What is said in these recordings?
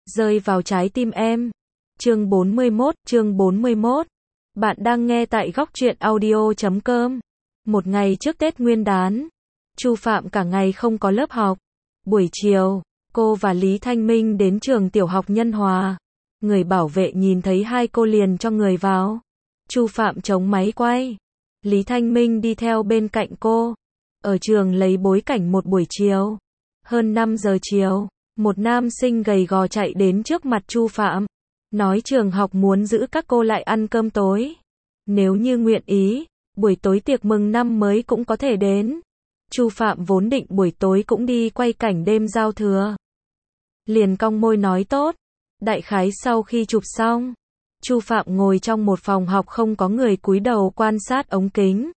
rơi vào trái tim em. Chương 41. Bạn đang nghe tại góc truyện audio.com. Một ngày trước Tết Nguyên đán, Chu Phạm cả ngày không có lớp học. Buổi chiều, cô và Lý Thanh Minh đến trường tiểu học Nhân Hòa. Người bảo vệ nhìn thấy hai cô liền cho người vào. Chu Phạm chống máy quay. Lý Thanh Minh đi theo bên cạnh cô. Ở trường lấy bối cảnh một buổi chiều. Hơn 5 giờ chiều, một nam sinh gầy gò chạy đến trước mặt Chu Phạm. Nói trường học muốn giữ các cô lại ăn cơm tối. Nếu như nguyện ý, buổi tối tiệc mừng năm mới cũng có thể đến. Chu Phạm vốn định buổi tối cũng đi quay cảnh đêm giao thừa. Liền cong môi nói tốt. Đại khái sau khi chụp xong, Chu Phạm ngồi trong một phòng học không có người cúi đầu quan sát ống kính.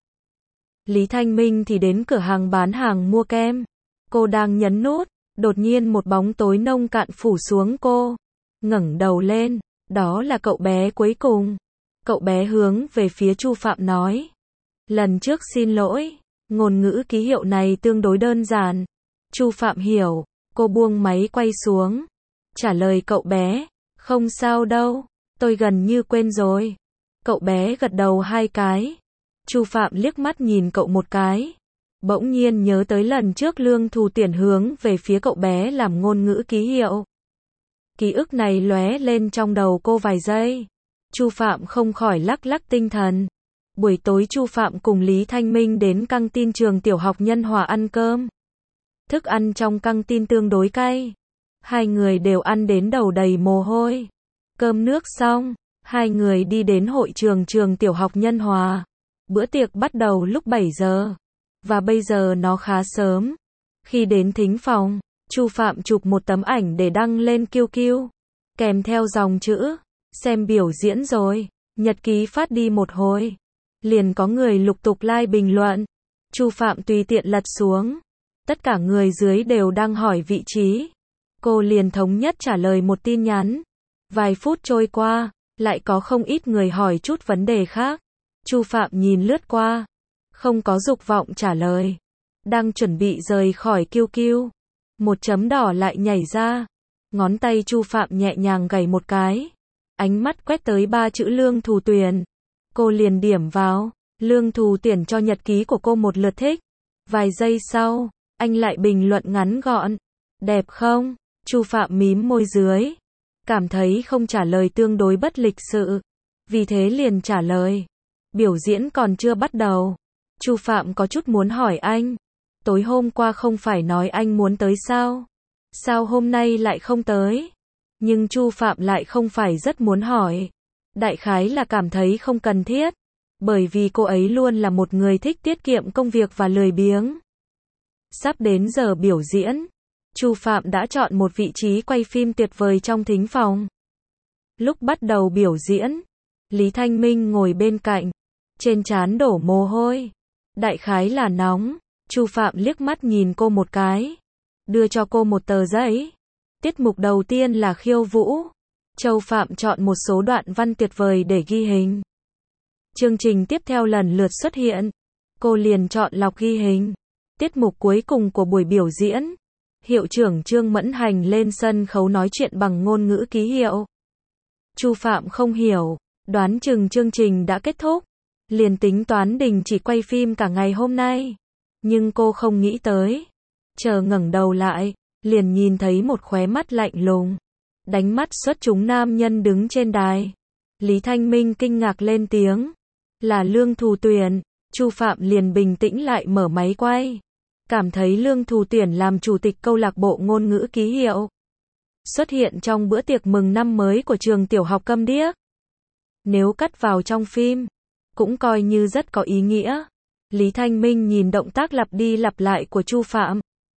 Lý Thanh Minh thì đến cửa hàng bán hàng mua kem. Cô đang nhấn nút, đột nhiên một bóng tối nông cạn phủ xuống cô. Ngẩng đầu lên, đó là cậu bé cuối cùng. Cậu bé hướng về phía Chu Phạm nói. Lần trước xin lỗi, ngôn ngữ ký hiệu này tương đối đơn giản. Chu Phạm hiểu, cô buông máy quay xuống. Trả lời cậu bé, không sao đâu, tôi gần như quên rồi. Cậu bé gật đầu 2 cái. Chu Phạm liếc mắt nhìn cậu một cái. Bỗng nhiên nhớ tới lần trước Lương Thù Tuyển hướng về phía cậu bé làm ngôn ngữ ký hiệu. Ký ức này lóe lên trong đầu cô vài giây. Chu Phạm không khỏi lắc lắc tinh thần. Buổi tối Chu Phạm cùng Lý Thanh Minh đến căng tin trường tiểu học Nhân Hòa ăn cơm. Thức ăn trong căng tin tương đối cay. Hai người đều ăn đến đầu đầy mồ hôi. Cơm nước xong, hai người đi đến hội trường trường tiểu học Nhân Hòa. Bữa tiệc bắt đầu lúc 7 giờ. Và bây giờ nó khá sớm. Khi đến thính phòng, Chu Phạm chụp một tấm ảnh để đăng lên QQ. Kèm theo dòng chữ, xem biểu diễn rồi. Nhật ký phát đi một hồi. Liền có người lục tục like bình luận. Chu Phạm tùy tiện lật xuống. Tất cả người dưới đều đang hỏi vị trí. Cô liền thống nhất trả lời một tin nhắn. Vài phút trôi qua, lại có không ít người hỏi chút vấn đề khác. Chu Phạm nhìn lướt qua, không có dục vọng trả lời. Đang chuẩn bị rời khỏi QQ, một chấm đỏ lại nhảy ra. Ngón tay Chu Phạm nhẹ nhàng gảy một cái. Ánh mắt quét tới 3 chữ Lương Thù Tuyển. Cô liền điểm vào. Lương Thù Tuyển cho nhật ký của cô một lượt thích. Vài giây sau, anh lại bình luận ngắn gọn. Đẹp không? Chu Phạm mím môi dưới. Cảm thấy không trả lời tương đối bất lịch sự. Vì thế liền trả lời. Biểu diễn còn chưa bắt đầu. Chu Phạm có chút muốn hỏi anh. Tối hôm qua không phải nói anh muốn tới sao? Sao hôm nay lại không tới? Nhưng Chu Phạm lại không phải rất muốn hỏi. Đại khái là cảm thấy không cần thiết. Bởi vì cô ấy luôn là một người thích tiết kiệm công việc và lười biếng. Sắp đến giờ biểu diễn. Chu Phạm đã chọn một vị trí quay phim tuyệt vời trong thính phòng. Lúc bắt đầu biểu diễn, Lý Thanh Minh ngồi bên cạnh. Trên trán đổ mồ hôi. Đại khái là nóng. Chu Phạm liếc mắt nhìn cô một cái. Đưa cho cô một tờ giấy. Tiết mục đầu tiên là khiêu vũ. Châu Phạm chọn một số đoạn văn tuyệt vời để ghi hình. Chương trình tiếp theo lần lượt xuất hiện. Cô liền chọn lọc ghi hình. Tiết mục cuối cùng của buổi biểu diễn. Hiệu trưởng Trương Mẫn Hành lên sân khấu nói chuyện bằng ngôn ngữ ký hiệu. Chu Phạm không hiểu. Đoán chừng chương trình đã kết thúc. Liền tính toán đình chỉ quay phim cả ngày hôm nay. Nhưng cô không nghĩ tới. Chờ ngẩng đầu lại, liền nhìn thấy một khóe mắt lạnh lùng. Đánh mắt xuất chúng nam nhân đứng trên đài. Lý Thanh Minh kinh ngạc lên tiếng. Là Lương Thù Tuyển. Chu Phạm liền bình tĩnh lại mở máy quay. Cảm thấy Lương Thù Tuyển làm chủ tịch câu lạc bộ ngôn ngữ ký hiệu. Xuất hiện trong bữa tiệc mừng năm mới của trường tiểu học Câm Điếc. Nếu cắt vào trong phim, cũng coi như rất có ý nghĩa. Lý Thanh Minh nhìn động tác lặp đi lặp lại của Chu Phạm.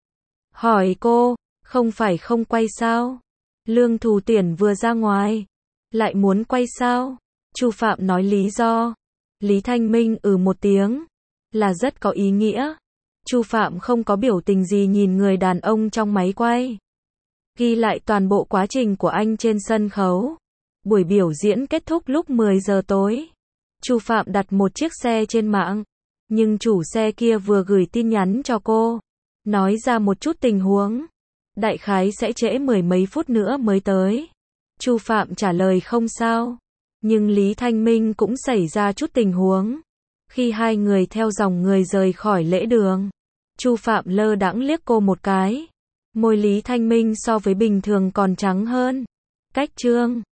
Hỏi cô, không phải không quay sao? Lương Thù Tuyển vừa ra ngoài. Lại muốn quay sao? Chu Phạm nói lý do. Lý Thanh Minh một tiếng. Là rất có ý nghĩa. Chu Phạm không có biểu tình gì nhìn người đàn ông trong máy quay. Ghi lại toàn bộ quá trình của anh trên sân khấu. Buổi biểu diễn kết thúc lúc 10 giờ tối. Chu Phạm đặt một chiếc xe trên mạng. Nhưng chủ xe kia vừa gửi tin nhắn cho cô. Nói ra một chút tình huống. Đại khái sẽ trễ mười mấy phút nữa mới tới. Chu Phạm trả lời không sao. Nhưng Lý Thanh Minh cũng xảy ra chút tình huống. Khi hai người theo dòng người rời khỏi lễ đường, Chu Phạm lơ đãng liếc cô một cái. Môi Lý Thanh Minh so với bình thường còn trắng hơn. Cách chương